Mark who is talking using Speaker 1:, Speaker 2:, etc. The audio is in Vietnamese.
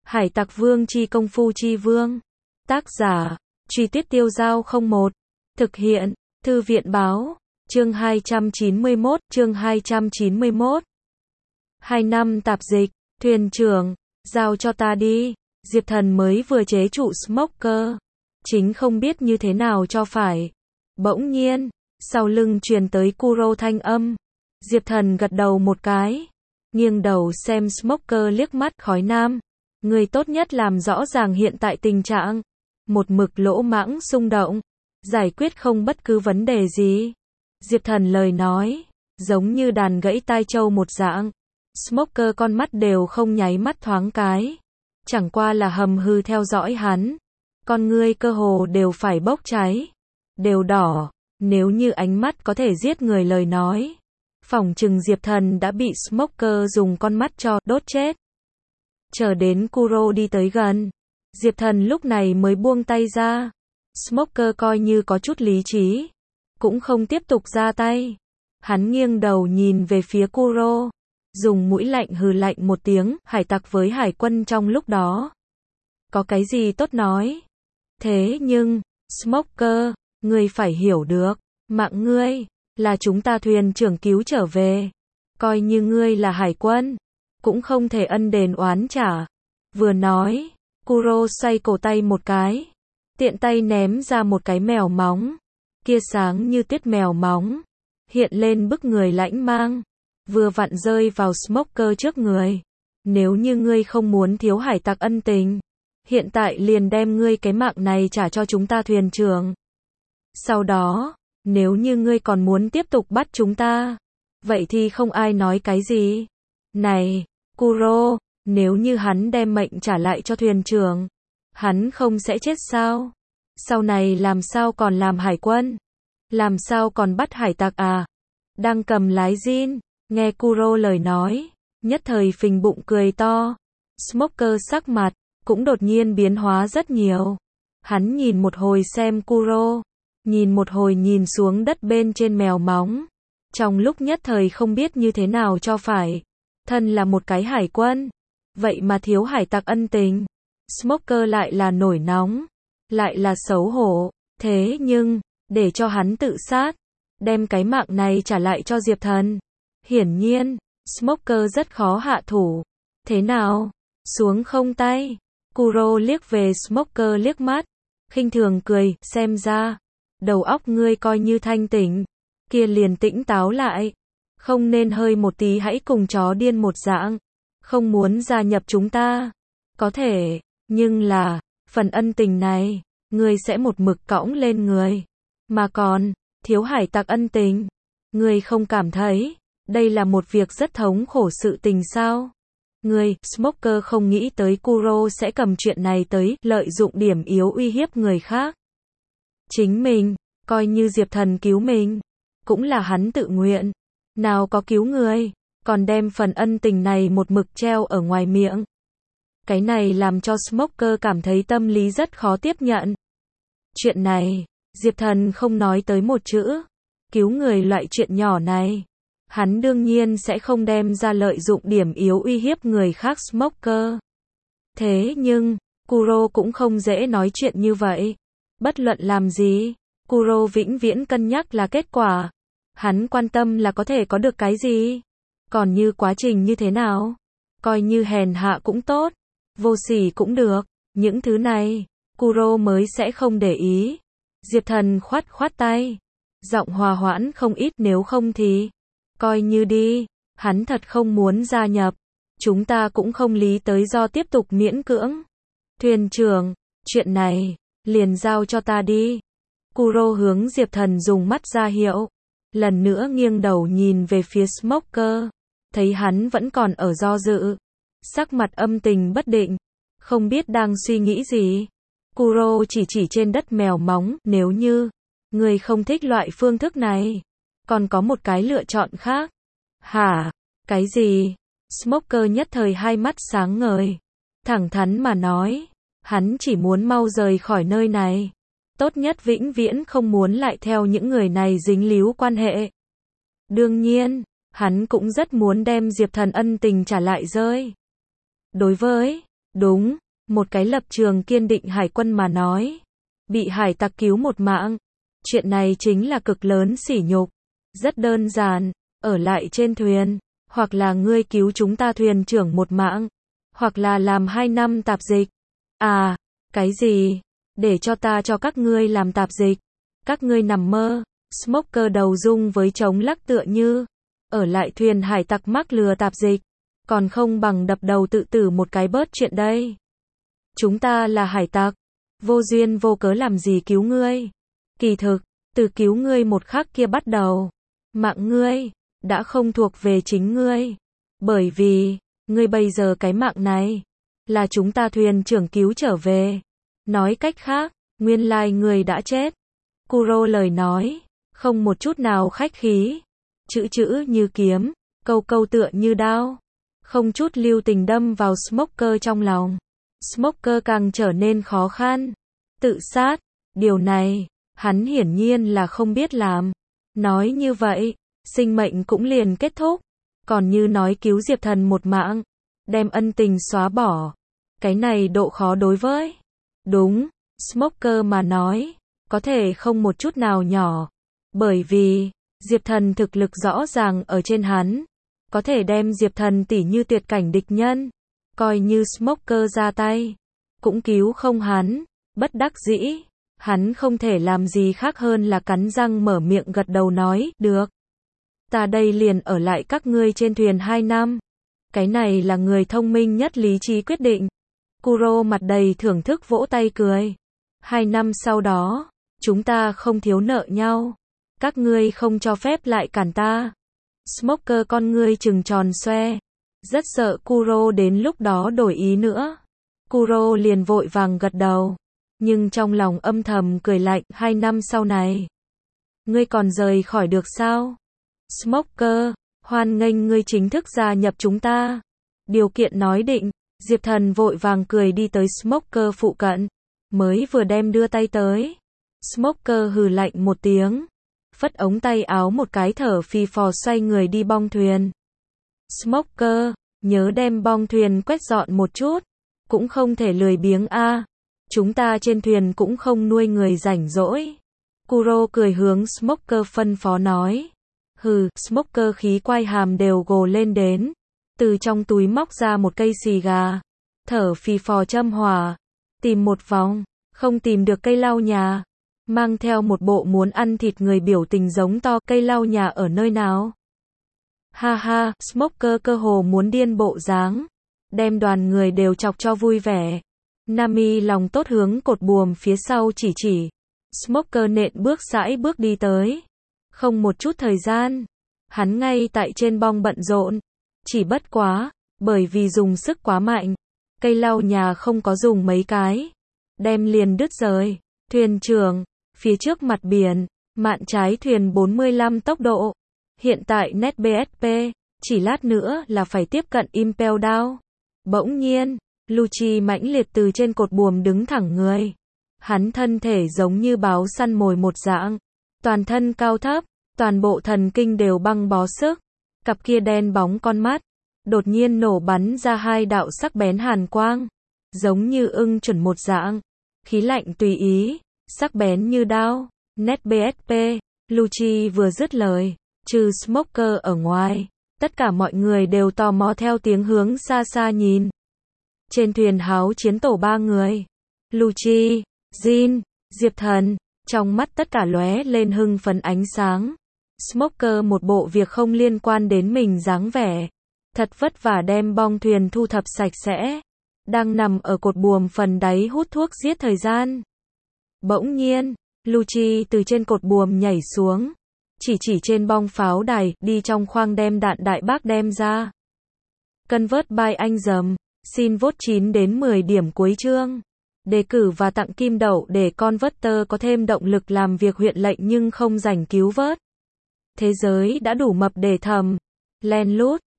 Speaker 1: Hải Tặc Vương chi công phu chi vương. Tác giả, Truy Tuyết Tiêu Giao 01. Thực hiện, Thư viện Báo. Chương 291, chương 291. 2 năm tạp dịch, thuyền trưởng, giao cho ta đi. Diệp Thần mới vừa chế trụ Smoker, chính không biết như thế nào cho phải. Bỗng nhiên, sau lưng truyền tới Kuro thanh âm. Diệp Thần gật đầu một cái, nghiêng đầu xem Smoker liếc mắt. Khói nam, người tốt nhất làm rõ ràng hiện tại tình trạng. Một mực lỗ mãng xung động, giải quyết không bất cứ vấn đề gì. Diệp Thần lời nói, giống như đàn gãy tai trâu một dạng. Smoker con mắt đều không nháy mắt thoáng cái, chẳng qua là hầm hư theo dõi hắn. Con ngươi cơ hồ đều phải bốc cháy, đều đỏ. Nếu như ánh mắt có thể giết người lời nói, phỏng chừng Diệp Thần đã bị Smoker dùng con mắt cho đốt chết. Chờ đến Kuro đi tới gần, Diệp Thần lúc này mới buông tay ra. Smoker coi như có chút lý trí, cũng không tiếp tục ra tay. Hắn nghiêng đầu nhìn về phía Kuro, dùng mũi lạnh hừ lạnh một tiếng. Hải tặc với hải quân trong lúc đó, có cái gì tốt nói. Thế nhưng, Smoker, ngươi phải hiểu được, mạng ngươi là chúng ta thuyền trưởng cứu trở về. Coi như ngươi là hải quân, cũng không thể ân đền oán trả. Vừa nói, Kuro xoay cổ tay một cái, tiện tay ném ra một cái mèo móng. Kia sáng như tuyết mèo móng, hiện lên bức người lãnh mang, vừa vặn rơi vào Smoker trước người. Nếu như ngươi không muốn thiếu hải tặc ân tình, hiện tại liền đem ngươi cái mạng này trả cho chúng ta thuyền trưởng. Sau đó, nếu như ngươi còn muốn tiếp tục bắt chúng ta, vậy thì không ai nói cái gì. Này, Kuro, nếu như hắn đem mệnh trả lại cho thuyền trưởng, hắn không sẽ chết sao? Sau này làm sao còn làm hải quân? Làm sao còn bắt hải tặc à? Đang cầm lái Jin, nghe Kuro lời nói, nhất thời phình bụng cười to. Smoker sắc mặt cũng đột nhiên biến hóa rất nhiều. Hắn nhìn một hồi xem Kuro, nhìn một hồi nhìn xuống đất bên trên mèo móng. Trong lúc nhất thời không biết như thế nào cho phải. Thân là một cái hải quân, vậy mà thiếu hải tặc ân tình. Smoker lại là nổi nóng, lại là xấu hổ. Thế nhưng, để cho hắn tự sát, đem cái mạng này trả lại cho Diệp Thần. Hiển nhiên, Smoker rất khó hạ thủ. Thế nào? Xuống không tay? Kuro liếc về Smoker liếc mắt, khinh thường cười, xem ra đầu óc ngươi coi như thanh tỉnh, kia liền tỉnh táo lại, không nên hơi một tí hãy cùng chó điên một dạng, không muốn gia nhập chúng ta. Có thể, nhưng là, phần ân tình này, ngươi sẽ một mực cõng lên người, mà còn, thiếu hải tặc ân tình. Ngươi không cảm thấy, đây là một việc rất thống khổ sự tình sao? Ngươi, Smoker không nghĩ tới Kuro sẽ cầm chuyện này tới, lợi dụng điểm yếu uy hiếp người khác. Chính mình, coi như Diệp Thần cứu mình, cũng là hắn tự nguyện. Nào có cứu người, còn đem phần ân tình này một mực treo ở ngoài miệng. Cái này làm cho Smoker cảm thấy tâm lý rất khó tiếp nhận. Chuyện này, Diệp Thần không nói tới một chữ. Cứu người loại chuyện nhỏ này, hắn đương nhiên sẽ không đem ra lợi dụng điểm yếu uy hiếp người khác Smoker. Thế nhưng, Kuro cũng không dễ nói chuyện như vậy. Bất luận làm gì, Kuro vĩnh viễn cân nhắc là kết quả. Hắn quan tâm là có thể có được cái gì. Còn như quá trình như thế nào, coi như hèn hạ cũng tốt, vô sỉ cũng được, những thứ này, Kuro mới sẽ không để ý. Diệp Thần khoát khoát tay, giọng hòa hoãn không ít, nếu không thì coi như đi, hắn thật không muốn gia nhập, chúng ta cũng không lý tới do tiếp tục miễn cưỡng. Thuyền trưởng, chuyện này, liền giao cho ta đi. Kuro hướng Diệp Thần dùng mắt ra hiệu, lần nữa nghiêng đầu nhìn về phía Smoker, thấy hắn vẫn còn ở do dự, sắc mặt âm tình bất định, không biết đang suy nghĩ gì. Kuro chỉ trên đất mèo móng, nếu như người không thích loại phương thức này, còn có một cái lựa chọn khác. Hả? Cái gì? Smoker nhất thời hai mắt sáng ngời, thẳng thắn mà nói, hắn chỉ muốn mau rời khỏi nơi này, tốt nhất vĩnh viễn không muốn lại theo những người này dính líu quan hệ. Đương nhiên, hắn cũng rất muốn đem Diệp Thần ân tình trả lại rơi. Đối với Đúng, một cái lập trường kiên định hải quân mà nói. Bị hải tặc cứu một mạng. Chuyện này chính là cực lớn sỉ nhục. Rất đơn giản, ở lại trên thuyền. Hoặc là ngươi cứu chúng ta thuyền trưởng một mạng. Hoặc là làm 2 năm tạp dịch. À, cái gì? Để cho ta cho các ngươi làm tạp dịch. Các ngươi nằm mơ. Smoker đầu rung với trống lắc tựa như. Ở lại thuyền hải tặc mắc lừa tạp dịch. Còn không bằng đập đầu tự tử một cái bớt chuyện đây. Chúng ta là hải tặc. Vô duyên vô cớ làm gì cứu ngươi. Kỳ thực, từ cứu ngươi một khắc kia bắt đầu. Mạng ngươi, đã không thuộc về chính ngươi. Bởi vì, ngươi bây giờ cái mạng này, là chúng ta thuyền trưởng cứu trở về. Nói cách khác, nguyên lai ngươi đã chết. Kuro lời nói, không một chút nào khách khí. Chữ chữ như kiếm, câu câu tựa như đao. Không chút lưu tình đâm vào Smoker trong lòng. Smoker càng trở nên khó khăn. Tự sát, điều này, hắn hiển nhiên là không biết làm. Nói như vậy, sinh mệnh cũng liền kết thúc. Còn như nói cứu Diệp Thần một mạng, đem ân tình xóa bỏ. Cái này độ khó đối với. Đúng, Smoker mà nói, có thể không một chút nào nhỏ. Bởi vì, Diệp Thần thực lực rõ ràng ở trên hắn. Có thể đem Diệp Thần tỉ như tuyệt cảnh địch nhân. Coi như Smoker ra tay. Cũng cứu không hắn. Bất đắc dĩ. Hắn không thể làm gì khác hơn là cắn răng mở miệng gật đầu nói, được. Ta đây liền ở lại các ngươi trên thuyền 2 năm. Cái này là người thông minh nhất lý trí quyết định. Kuro mặt đầy thưởng thức vỗ tay cười. 2 năm sau đó, chúng ta không thiếu nợ nhau. Các ngươi không cho phép lại cản ta. Smoker con ngươi trừng tròn xoe. Rất sợ Kuro đến lúc đó đổi ý nữa. Kuro liền vội vàng gật đầu. Nhưng trong lòng âm thầm cười lạnh, 2 năm sau này. Ngươi còn rời khỏi được sao? Smoker, hoan nghênh ngươi chính thức gia nhập chúng ta. Điều kiện nói định, Diệp Thần vội vàng cười đi tới Smoker phụ cận. Mới vừa đem đưa tay tới. Smoker hừ lạnh một tiếng. Phất ống tay áo một cái thở phì phò xoay người đi bong thuyền. Smoker, nhớ đem bong thuyền quét dọn một chút. Cũng không thể lười biếng a. Chúng ta trên thuyền cũng không nuôi người rảnh rỗi. Kuro cười hướng Smoker phân phó nói. Hừ, Smoker khí quai hàm đều gồ lên đến. Từ trong túi móc ra một cây xì gà. Thở phì phò châm hỏa. Tìm một vòng, không tìm được cây lau nhà. Mang theo một bộ muốn ăn thịt người biểu tình giống to, cây lau nhà ở nơi nào? Ha ha, Smoker cơ hồ muốn điên bộ dáng. Đem đoàn người đều chọc cho vui vẻ. Nami lòng tốt hướng cột buồm phía sau chỉ. Smoker nện bước sải bước đi tới. Không một chút thời gian. Hắn ngay tại trên bong bận rộn. Chỉ bất quá, bởi vì dùng sức quá mạnh. Cây lau nhà không có dùng mấy cái. Đem liền đứt rời. Thuyền trưởng, phía trước mặt biển, mạn trái thuyền 45 tốc độ. Hiện tại net BSP, chỉ lát nữa là phải tiếp cận Impel Down. Bỗng nhiên, Lucci mãnh liệt từ trên cột buồm đứng thẳng người. Hắn thân thể giống như báo săn mồi một dạng. Toàn thân cao thấp, toàn bộ thần kinh đều băng bó sức. Cặp kia đen bóng con mắt, đột nhiên nổ bắn ra 2 đạo sắc bén hàn quang. Giống như ưng chuẩn một dạng. Khí lạnh tùy ý, sắc bén như đao. Net BSP, Lucci vừa dứt lời, trừ Smoker ở ngoài. Tất cả mọi người đều tò mò theo tiếng hướng xa xa nhìn. Trên thuyền háo chiến tổ 3 người. Lucci, Jin, Diệp Thần, trong mắt tất cả lóe lên hưng phấn ánh sáng. Smoker một bộ việc không liên quan đến mình dáng vẻ. Thật vất vả đem bong thuyền thu thập sạch sẽ. Đang nằm ở cột buồm phần đáy hút thuốc giết thời gian. Bỗng nhiên, Lucci từ trên cột buồm nhảy xuống. Chỉ trên bong pháo đài, đi trong khoang đem đạn đại bác đem ra. Convert by anh dầm. Xin vote 9 đến 10 điểm cuối chương. Đề cử và tặng kim đậu để Converter có thêm động lực làm việc huyện lệnh nhưng không rảnh cứu vớt. Thế giới đã đủ mập để thầm. Len lút.